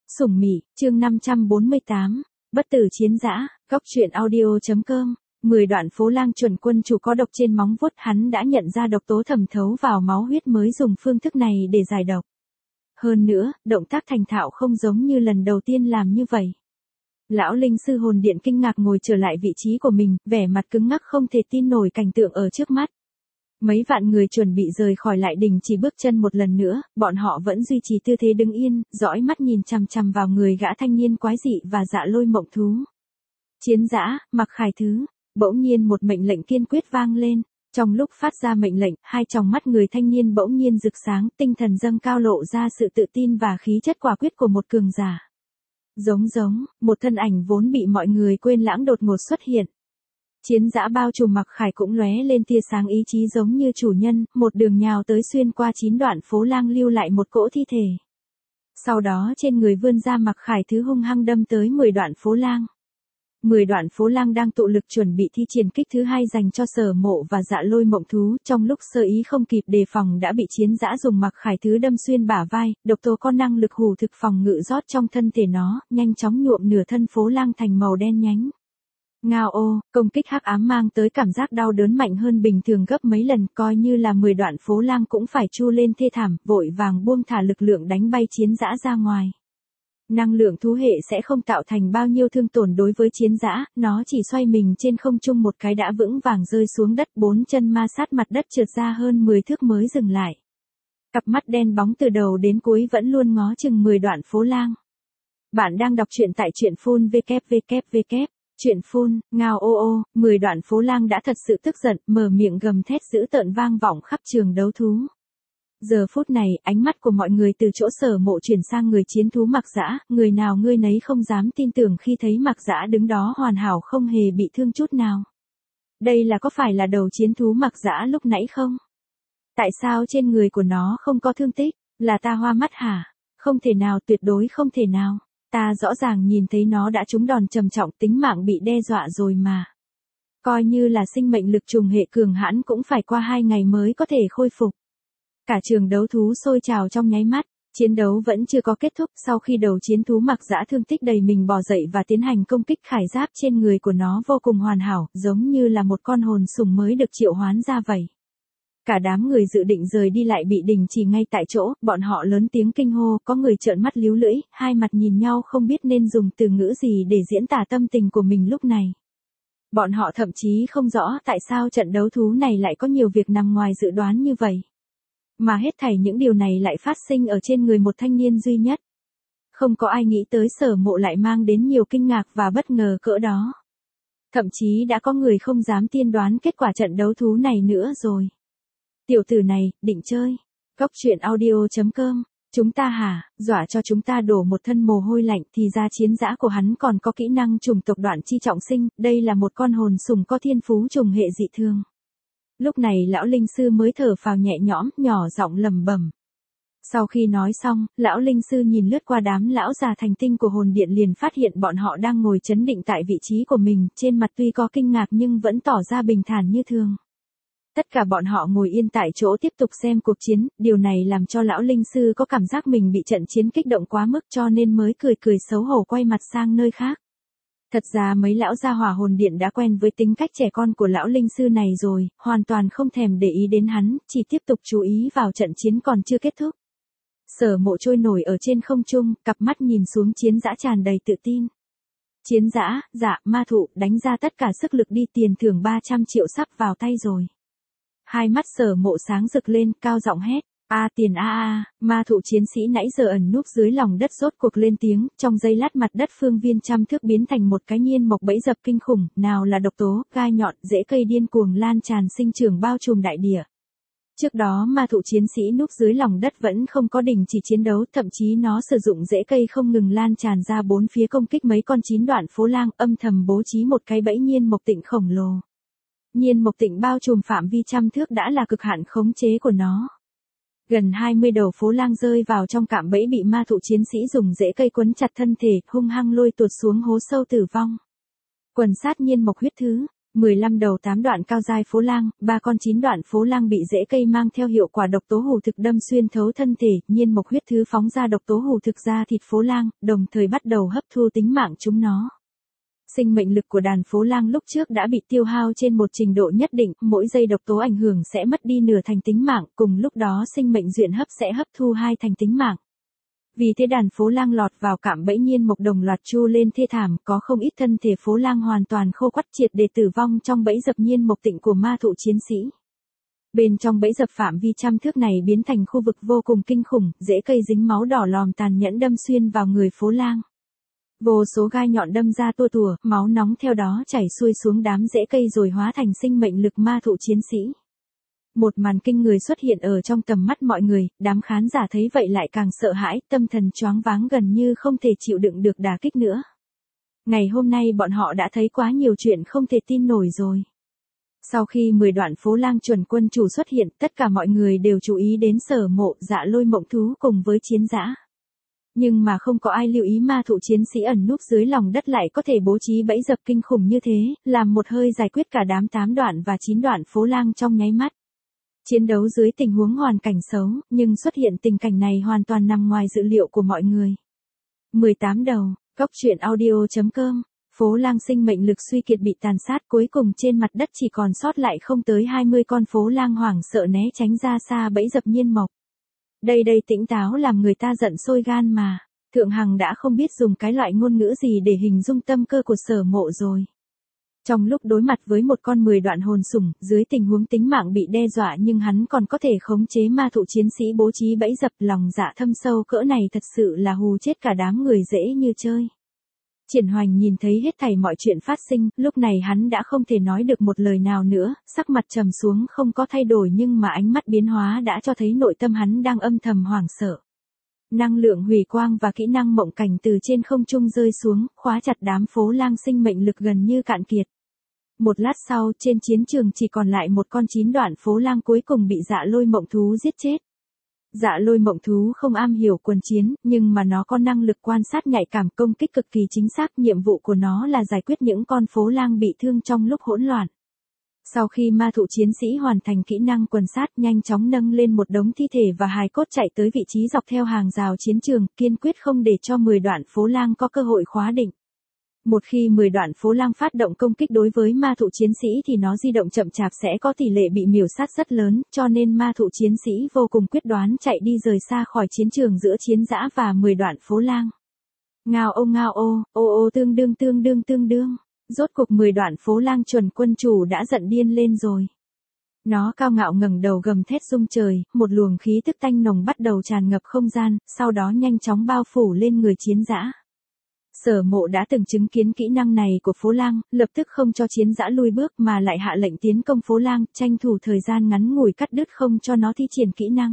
Sủng Mị, chương 548, Bất tử chiến dã, góc truyện audio.com. 10 đoạn phố lang chuẩn quân chủ có độc trên móng vuốt, hắn đã nhận ra độc tố thẩm thấu vào máu huyết mới dùng phương thức này để giải độc. Hơn nữa, động tác thành thạo không giống như lần đầu tiên làm như vậy. Lão linh sư hồn điện kinh ngạc ngồi trở lại vị trí của mình, vẻ mặt cứng ngắc không thể tin nổi cảnh tượng ở trước mắt. Mấy vạn người chuẩn bị rời khỏi lại đình chỉ bước chân một lần nữa, bọn họ vẫn duy trì tư thế đứng yên, dõi mắt nhìn chằm chằm vào người gã thanh niên quái dị và Dạ Lôi mộng thú. Chiến dã, Mặc Khải Thứ. Bỗng nhiên một mệnh lệnh kiên quyết vang lên. Trong lúc phát ra mệnh lệnh, hai tròng mắt người thanh niên bỗng nhiên rực sáng, tinh thần dâng cao lộ ra sự tự tin và khí chất quả quyết của một cường giả. Giống, một thân ảnh vốn bị mọi người quên lãng đột ngột xuất hiện. Chiến dã bao trùm Mặc Khải cũng lóe lên tia sáng ý chí giống như chủ nhân, một đường nhào tới xuyên qua 9 đoạn phố lang lưu lại một cỗ thi thể. Sau đó trên người vươn ra Mặc Khải Thứ hung hăng đâm tới 10 đoạn phố lang. 10 đoạn phố lang đang tụ lực chuẩn bị thi triển kích thứ hai dành cho Sở Mộ và Dạ Lôi mộng thú, trong lúc sơ ý không kịp đề phòng đã bị chiến dã dùng Mặc Khải Thứ đâm xuyên bả vai, độc tố có năng lực hủ thực phòng ngự rót trong thân thể nó, nhanh chóng nhuộm nửa thân phố lang thành màu đen nhánh. Ngao ô, công kích hắc ám mang tới cảm giác đau đớn mạnh hơn bình thường gấp mấy lần, coi như là 10 đoạn phố lang cũng phải chu lên thê thảm, vội vàng buông thả lực lượng đánh bay chiến dã ra ngoài. Năng lượng thú hệ sẽ không tạo thành bao nhiêu thương tổn đối với chiến dã, nó chỉ xoay mình trên không trung một cái đã vững vàng rơi xuống đất, 4 chân ma sát mặt đất trượt ra hơn 10 thước mới dừng lại. Cặp mắt đen bóng từ đầu đến cuối vẫn luôn ngó chừng 10 đoạn phố lang. Bạn đang đọc truyện tại truyện phun www. Chuyện phun, ngao ô, 10 đoạn phố lang đã thật sự tức giận, mở miệng gầm thét dữ tợn vang vọng khắp trường đấu thú. Giờ phút này, ánh mắt của mọi người từ chỗ Sở Mộ chuyển sang người chiến thú Mặc Dã, người nào người nấy không dám tin tưởng khi thấy Mặc Dã đứng đó hoàn hảo không hề bị thương chút nào. Đây là có phải là đầu chiến thú Mặc Dã lúc nãy không? Tại sao trên người của nó không có thương tích? Là ta hoa mắt hả? Không thể nào, tuyệt đối không thể nào. Ta rõ ràng nhìn thấy nó đã trúng đòn trầm trọng, tính mạng bị đe dọa rồi mà. Coi như là sinh mệnh lực trùng hệ cường hãn cũng phải qua 2 ngày mới có thể khôi phục. Cả trường đấu thú sôi trào trong nháy mắt, chiến đấu vẫn chưa có kết thúc, sau khi đầu chiến thú Mặc Dã thương tích đầy mình bò dậy và tiến hành công kích, khải giáp trên người của nó vô cùng hoàn hảo, giống như là một con hồn sùng mới được triệu hoán ra vậy. Cả đám người dự định rời đi lại bị đình chỉ ngay tại chỗ, bọn họ lớn tiếng kinh hô, có người trợn mắt líu lưỡi, hai mặt nhìn nhau không biết nên dùng từ ngữ gì để diễn tả tâm tình của mình lúc này. Bọn họ thậm chí không rõ tại sao trận đấu thú này lại có nhiều việc nằm ngoài dự đoán như vậy. Mà hết thảy những điều này lại phát sinh ở trên người một thanh niên duy nhất. Không có ai nghĩ tới Sở Mộ lại mang đến nhiều kinh ngạc và bất ngờ cỡ đó. Thậm chí đã có người không dám tiên đoán kết quả trận đấu thú này nữa rồi. Tiểu tử này, định chơi. Góc truyện audio.com. Chúng ta hả, dọa cho chúng ta đổ một thân mồ hôi lạnh, thì ra chiến dã của hắn còn có kỹ năng trùng tộc đoạn chi trọng sinh, đây là một con hồn sùng có thiên phú trùng hệ dị thường. Lúc này lão linh sư mới thở phào nhẹ nhõm, nhỏ giọng lẩm bẩm. Sau khi nói xong, lão linh sư nhìn lướt qua đám lão già thành tinh của hồn điện liền phát hiện bọn họ đang ngồi chấn định tại vị trí của mình, trên mặt tuy có kinh ngạc nhưng vẫn tỏ ra bình thản như thường. Tất cả bọn họ ngồi yên tại chỗ tiếp tục xem cuộc chiến, điều này làm cho lão linh sư có cảm giác mình bị trận chiến kích động quá mức cho nên mới cười xấu hổ quay mặt sang nơi khác. Thật ra mấy lão gia hỏa hồn điện đã quen với tính cách trẻ con của lão linh sư này rồi, hoàn toàn không thèm để ý đến hắn, chỉ tiếp tục chú ý vào trận chiến còn chưa kết thúc. Sở Mộ trôi nổi ở trên không trung, cặp mắt nhìn xuống chiến dã tràn đầy tự tin. Chiến dã, dạ, ma thụ, đánh ra tất cả sức lực đi, tiền thưởng 300 triệu sắp vào tay rồi. Hai mắt Sở Mộ sáng rực lên, cao giọng hét, tiền ma thụ chiến sĩ nãy giờ ẩn núp dưới lòng đất rốt cuộc lên tiếng, trong giây lát mặt đất phương viên trăm thước biến thành một cái nhiên mộc bẫy dập kinh khủng, nào là độc tố, gai nhọn, rễ cây điên cuồng lan tràn sinh trưởng bao trùm đại địa. Trước đó ma thụ chiến sĩ núp dưới lòng đất vẫn không có đình chỉ chiến đấu, thậm chí nó sử dụng rễ cây không ngừng lan tràn ra bốn phía công kích mấy con 9 đoạn phố lang, âm thầm bố trí một cái bẫy nhiên mộc tịnh khổng lồ. Nhiên mộc tịnh bao trùm phạm vi trăm thước đã là cực hạn khống chế của nó. Gần 20 đầu phố lang rơi vào trong cạm bẫy bị ma thụ chiến sĩ dùng rễ cây quấn chặt thân thể, hung hăng lôi tuột xuống hố sâu tử vong. Quần sát nhiên mộc huyết thứ, 15 đầu 8 đoạn cao giai phố lang, 3 con 9 đoạn phố lang bị rễ cây mang theo hiệu quả độc tố hủ thực đâm xuyên thấu thân thể, nhiên mộc huyết thứ phóng ra độc tố hủ thực ra thịt phố lang, đồng thời bắt đầu hấp thu tính mạng chúng nó. Sinh mệnh lực của đàn phố lang lúc trước đã bị tiêu hao trên một trình độ nhất định, mỗi giây độc tố ảnh hưởng sẽ mất đi nửa thành tính mạng, cùng lúc đó sinh mệnh duyện hấp sẽ hấp thu 2 thành tính mạng. Vì thế đàn phố lang lọt vào cạm bẫy nhiên mộc đồng loạt chu lên thê thảm, có không ít thân thể phố lang hoàn toàn khô quắt triệt để tử vong trong bẫy dập nhiên mộc tịnh của ma thụ chiến sĩ. Bên trong bẫy dập phạm vi trăm thước này biến thành khu vực vô cùng kinh khủng, rễ cây dính máu đỏ lòm tàn nhẫn đâm xuyên vào người phố lang. Vô số gai nhọn đâm ra tua tủa, máu nóng theo đó chảy xuôi xuống đám rễ cây rồi hóa thành sinh mệnh lực ma thụ chiến sĩ. Một màn kinh người xuất hiện ở trong tầm mắt mọi người, đám khán giả thấy vậy lại càng sợ hãi, tâm thần choáng váng gần như không thể chịu đựng được đả kích nữa. Ngày hôm nay bọn họ đã thấy quá nhiều chuyện không thể tin nổi rồi. Sau khi 10 đoạn phố lang chuẩn quân chủ xuất hiện, tất cả mọi người đều chú ý đến Sở Mộ, Dạ Lôi Mộng Thú cùng với Chiến Dã. Nhưng mà không có ai lưu ý ma thụ chiến sĩ ẩn núp dưới lòng đất lại có thể bố trí bẫy dập kinh khủng như thế, làm một hơi giải quyết cả đám 8 đoạn và 9 đoạn phố lang trong nháy mắt. Chiến đấu dưới tình huống hoàn cảnh xấu, nhưng xuất hiện tình cảnh này hoàn toàn nằm ngoài dự liệu của mọi người. 18 đầu, Cốc truyện audio.com, phố lang sinh mệnh lực suy kiệt bị tàn sát, cuối cùng trên mặt đất chỉ còn sót lại không tới 20 con phố lang hoảng sợ né tránh ra xa bẫy dập nhiên mộc. Đây tỉnh táo làm người ta giận sôi gan mà. Thượng Hằng đã không biết dùng cái loại ngôn ngữ gì để hình dung tâm cơ của Sở Mộ rồi. Trong lúc đối mặt với một con 10 đoạn hồn sủng, dưới tình huống tính mạng bị đe dọa nhưng hắn còn có thể khống chế ma thụ chiến sĩ bố trí bẫy dập, lòng dạ thâm sâu cỡ này thật sự là hù chết cả đám người dễ như chơi. Triển Hoành nhìn thấy hết thảy mọi chuyện phát sinh, lúc này hắn đã không thể nói được một lời nào nữa, sắc mặt trầm xuống không có thay đổi nhưng mà ánh mắt biến hóa đã cho thấy nội tâm hắn đang âm thầm hoảng sợ. Năng lượng hủy quang và kỹ năng mộng cảnh từ trên không trung rơi xuống, khóa chặt đám phố lang sinh mệnh lực gần như cạn kiệt. Một lát sau, trên chiến trường chỉ còn lại một con 9 đoạn phố lang cuối cùng bị Dạ Lôi Mộng Thú giết chết. Dạ Lôi Mộng Thú không am hiểu quân chiến, nhưng mà nó có năng lực quan sát nhạy cảm, công kích cực kỳ chính xác, nhiệm vụ của nó là giải quyết những con phố lang bị thương trong lúc hỗn loạn. Sau khi ma thụ chiến sĩ hoàn thành kỹ năng quần sát, nhanh chóng nâng lên một đống thi thể và hài cốt chạy tới vị trí dọc theo hàng rào chiến trường, kiên quyết không để cho 10 đoạn phố lang có cơ hội khóa định. Một khi 10 đoạn phố lang phát động công kích đối với ma thụ chiến sĩ thì nó di động chậm chạp sẽ có tỷ lệ bị miểu sát rất lớn, cho nên ma thụ chiến sĩ vô cùng quyết đoán chạy đi rời xa khỏi chiến trường giữa Chiến Dã và 10 đoạn phố lang. Ngao ô, tương đương. Rốt cuộc 10 đoạn phố lang chuẩn quân chủ đã giận điên lên rồi. Nó cao ngạo ngẩng đầu gầm thét rung trời, một luồng khí tức tanh nồng bắt đầu tràn ngập không gian, sau đó nhanh chóng bao phủ lên người Chiến Dã. Sở Mộ đã từng chứng kiến kỹ năng này của phố lang, lập tức không cho Chiến Dã lui bước mà lại hạ lệnh tiến công phố lang, tranh thủ thời gian ngắn ngủi cắt đứt không cho nó thi triển kỹ năng.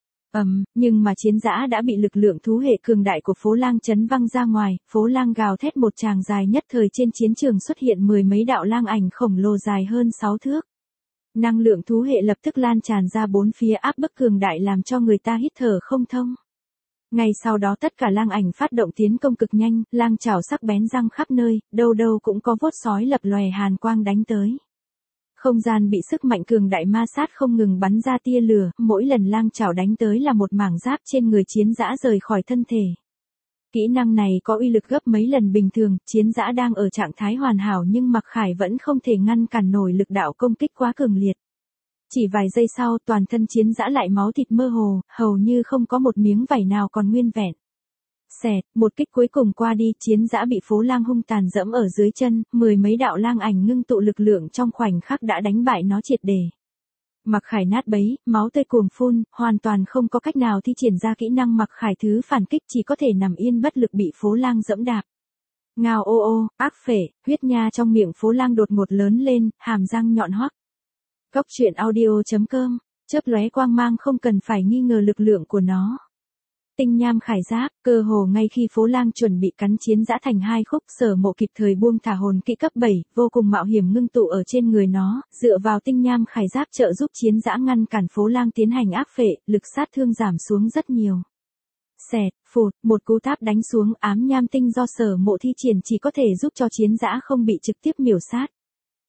Nhưng mà Chiến Dã đã bị lực lượng thú hệ cường đại của phố lang chấn văng ra ngoài, phố lang gào thét một tràng dài, nhất thời trên chiến trường xuất hiện 10 mấy đạo lang ảnh khổng lồ dài hơn 6 thước. Năng lượng thú hệ lập tức lan tràn ra bốn phía, áp bức cường đại làm cho người ta hít thở không thông. Ngay sau đó tất cả lang ảnh phát động tiến công cực nhanh, lang chảo sắc bén răng khắp nơi, đâu đâu cũng có vuốt sói lập lòe hàn quang đánh tới. Không gian bị sức mạnh cường đại ma sát không ngừng bắn ra tia lửa, mỗi lần lang chảo đánh tới là một mảng giáp trên người Chiến Dã rời khỏi thân thể. Kỹ năng này có uy lực gấp mấy lần bình thường, Chiến Dã đang ở trạng thái hoàn hảo nhưng Mặc Khải vẫn không thể ngăn cản nổi lực đạo công kích quá cường liệt. Chỉ vài giây sau toàn thân Chiến Dã lại máu thịt mơ hồ, hầu như không có một miếng vảy nào còn nguyên vẹn. Xẹt, một kích cuối cùng qua đi, Chiến Dã bị phố lang hung tàn dẫm ở dưới chân, 10 mấy đạo lang ảnh ngưng tụ lực lượng trong khoảnh khắc đã đánh bại nó triệt để. Mặc Khải nát bấy, máu tươi cuồng phun, hoàn toàn không có cách nào thi triển ra kỹ năng Mặc Khải thứ phản kích, chỉ có thể nằm yên bất lực bị phố lang dẫm đạp. Ngao ô, ác phệ, huyết nha trong miệng phố lang đột ngột lớn lên, hàm răng nhọn hoắc. Cốc truyện audio.com, chớp lóe quang mang không cần phải nghi ngờ lực lượng của nó. Tinh nham khải giáp, cơ hồ ngay khi phố lang chuẩn bị cắn Chiến Dã thành hai khúc, Sở Mộ kịp thời buông thả hồn kỹ cấp 7, vô cùng mạo hiểm ngưng tụ ở trên người nó, dựa vào tinh nham khải giáp trợ giúp Chiến Dã ngăn cản phố lang tiến hành ác phệ, lực sát thương giảm xuống rất nhiều. Xẹt, phụt, một cú táp đánh xuống, ám nham tinh do Sở Mộ thi triển chỉ có thể giúp cho Chiến Dã không bị trực tiếp miểu sát.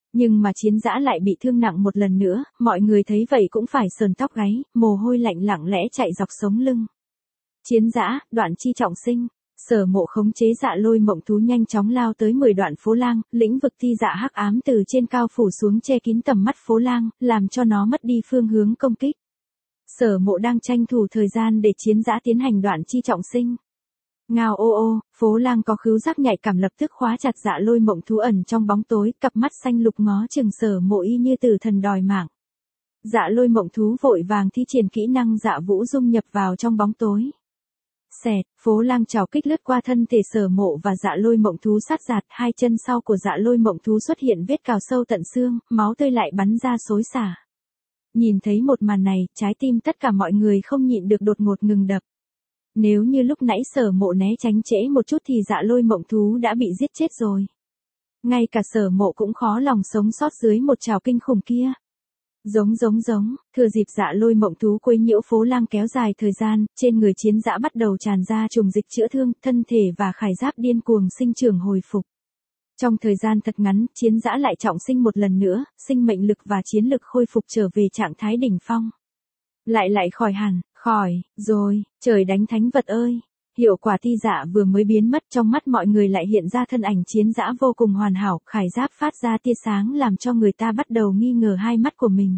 Nhưng mà chiến dã lại bị thương nặng một lần nữa, mọi người thấy vậy cũng phải sờn tóc gáy, mồ hôi lạnh lặng lẽ chạy dọc sống lưng. Chiến dã, Đoạn Chi trọng sinh. Sở Mộ khống chế Dạ Lôi mộng thú nhanh chóng lao tới 10 đoạn phố lang, lĩnh vực thi dạ hắc ám từ trên cao phủ xuống che kín tầm mắt phố lang, làm cho nó mất đi phương hướng công kích. Sở Mộ đang tranh thủ thời gian để chiến dã tiến hành Đoạn Chi trọng sinh. Ngao ô ô, phố lang có khứu giác nhạy cảm lập tức khóa chặt Dạ Lôi mộng thú ẩn trong bóng tối, cặp mắt xanh lục ngó chừng Sở Mộ y như tử thần đòi mạng. Dạ Lôi mộng thú vội vàng thi triển kỹ năng Dạ Vũ dung nhập vào trong bóng tối. Xẹt, phố lang trào kích lướt qua thân thể Sở Mộ và Dạ Lôi mộng thú sát giạt, hai chân sau của Dạ Lôi mộng thú xuất hiện vết cào sâu tận xương, máu tươi lại bắn ra xối xả. Nhìn thấy một màn này, trái tim tất cả mọi người không nhịn được đột ngột ngừng đập. Nếu như lúc nãy Sở Mộ né tránh trễ một chút thì Dạ Lôi mộng thú đã bị giết chết rồi. Ngay cả Sở Mộ cũng khó lòng sống sót dưới một trào kinh khủng kia. Giống, thừa dịp Dạ Lôi mộng thú quấy nhiễu phố lang kéo dài thời gian, trên người chiến dã bắt đầu tràn ra trùng dịch chữa thương, thân thể và khải giáp điên cuồng sinh trưởng hồi phục. Trong thời gian thật ngắn, chiến dã lại trọng sinh một lần nữa, sinh mệnh lực và chiến lực khôi phục trở về trạng thái đỉnh phong. Lại khỏi hẳn, rồi, trời đánh thánh vật ơi. Hiệu quả thi dạ vừa mới biến mất, trong mắt mọi người lại hiện ra thân ảnh chiến dã vô cùng hoàn hảo, khải giáp phát ra tia sáng làm cho người ta bắt đầu nghi ngờ hai mắt của mình.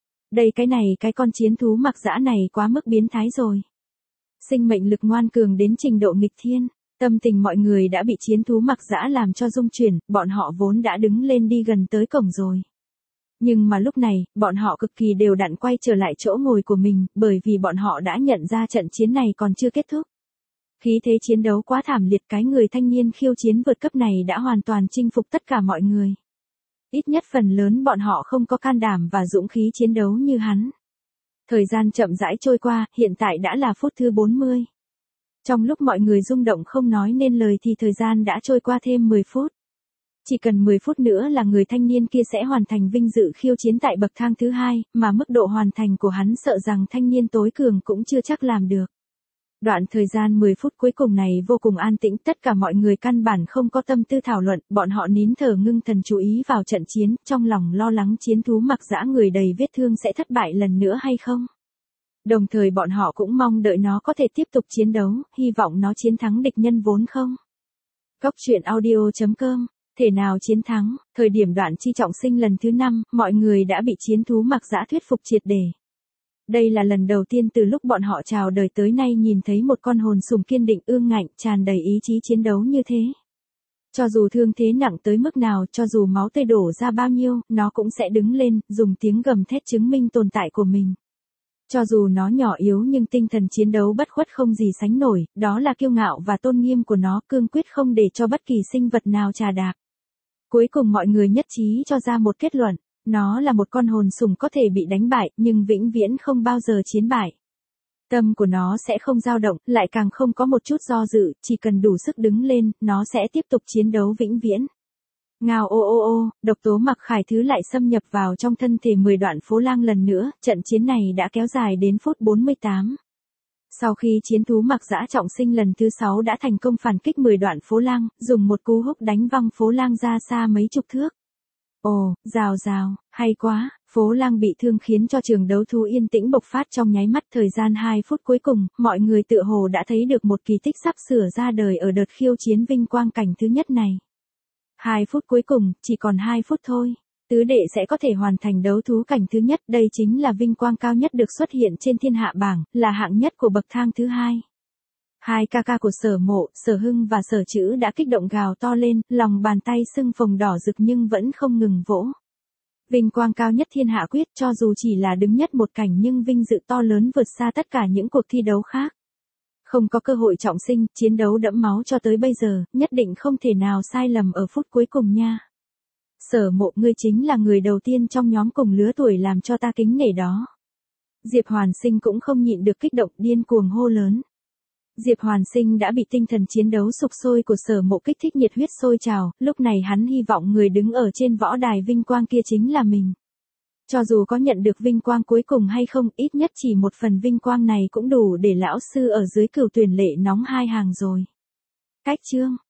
Cái con chiến thú mặc dã này quá mức biến thái rồi. Sinh mệnh lực ngoan cường đến trình độ nghịch thiên, tâm tình mọi người đã bị chiến thú mặc dã làm cho rung chuyển, bọn họ vốn đã đứng lên đi gần tới cổng rồi. Nhưng mà lúc này, bọn họ cực kỳ đều đặn quay trở lại chỗ ngồi của mình, bởi vì bọn họ đã nhận ra trận chiến này còn chưa kết thúc. Khí thế chiến đấu quá thảm liệt, cái người thanh niên khiêu chiến vượt cấp này đã hoàn toàn chinh phục tất cả mọi người. Ít nhất phần lớn bọn họ không có can đảm và dũng khí chiến đấu như hắn. Thời gian chậm rãi trôi qua, hiện tại đã là phút thứ 40. Trong lúc mọi người rung động không nói nên lời thì thời gian đã trôi qua thêm 10 phút. Chỉ cần 10 phút nữa là người thanh niên kia sẽ hoàn thành vinh dự khiêu chiến tại bậc thang thứ 2, mà mức độ hoàn thành của hắn sợ rằng thanh niên tối cường cũng chưa chắc làm được. Đoạn thời gian 10 phút cuối cùng này vô cùng an tĩnh, tất cả mọi người căn bản không có tâm tư thảo luận, bọn họ nín thở ngưng thần chú ý vào trận chiến, trong lòng lo lắng chiến thú mặc dã người đầy vết thương sẽ thất bại lần nữa hay không. Đồng thời bọn họ cũng mong đợi nó có thể tiếp tục chiến đấu, hy vọng nó chiến thắng địch nhân vốn không. Góc truyện audio.com, thể nào chiến thắng, thời điểm Đoạn Chi trọng sinh lần thứ 5, mọi người đã bị chiến thú mặc dã thuyết phục triệt để. Đây là lần đầu tiên từ lúc bọn họ chào đời tới nay nhìn thấy một con hồn sùng kiên định ương ngạnh, tràn đầy ý chí chiến đấu như thế. Cho dù thương thế nặng tới mức nào, cho dù máu tươi đổ ra bao nhiêu, nó cũng sẽ đứng lên, dùng tiếng gầm thét chứng minh tồn tại của mình. Cho dù nó nhỏ yếu nhưng tinh thần chiến đấu bất khuất không gì sánh nổi, đó là kiêu ngạo và tôn nghiêm của nó, cương quyết không để cho bất kỳ sinh vật nào trà đạp. Cuối cùng mọi người nhất trí cho ra một kết luận. Nó là một con hồn sùng có thể bị đánh bại, nhưng vĩnh viễn không bao giờ chiến bại. Tâm của nó sẽ không dao động, lại càng không có một chút do dự, chỉ cần đủ sức đứng lên, nó sẽ tiếp tục chiến đấu vĩnh viễn. Ngao ô ô ô, độc tố mặc khải thứ lại xâm nhập vào trong thân thể 10 đoạn phố lang lần nữa, trận chiến này đã kéo dài đến phút 48. Sau khi chiến thú mặc dã trọng sinh lần thứ 6 đã thành công phản kích 10 đoạn phố lang, dùng một cú húc đánh văng phố lang ra xa mấy chục thước. Ồ, rào, hay quá, phố lang bị thương khiến cho trường đấu thú yên tĩnh bộc phát trong nháy mắt. Thời gian 2 phút cuối cùng, mọi người tựa hồ đã thấy được một kỳ tích sắp sửa ra đời ở đợt khiêu chiến vinh quang cảnh thứ nhất này. 2 phút cuối cùng, chỉ còn 2 phút thôi. Tứ đệ sẽ có thể hoàn thành đấu thú cảnh thứ nhất, đây chính là vinh quang cao nhất được xuất hiện trên thiên hạ bảng, là hạng nhất của bậc thang thứ 2. Hai ca ca của Sở Mộ, Sở Hưng và Sở Chữ đã kích động gào to lên, lòng bàn tay sưng phồng đỏ rực nhưng vẫn không ngừng vỗ. Vinh quang cao nhất thiên hạ quyết, cho dù chỉ là đứng nhất một cảnh nhưng vinh dự to lớn vượt xa tất cả những cuộc thi đấu khác. Không có cơ hội trọng sinh, chiến đấu đẫm máu cho tới bây giờ, nhất định không thể nào sai lầm ở phút cuối cùng nha. Sở Mộ, ngươi chính là người đầu tiên trong nhóm cùng lứa tuổi làm cho ta kính nể đó. Diệp Hoàn Sinh cũng không nhịn được kích động, điên cuồng hô lớn. Diệp Hoàn Sinh đã bị tinh thần chiến đấu sục sôi của Sở Mộ kích thích nhiệt huyết sôi trào, lúc này hắn hy vọng người đứng ở trên võ đài vinh quang kia chính là mình. Cho dù có nhận được vinh quang cuối cùng hay không, ít nhất chỉ một phần vinh quang này cũng đủ để lão sư ở dưới Cửu Tuyển Lệ nóng hai hàng rồi. Cách chương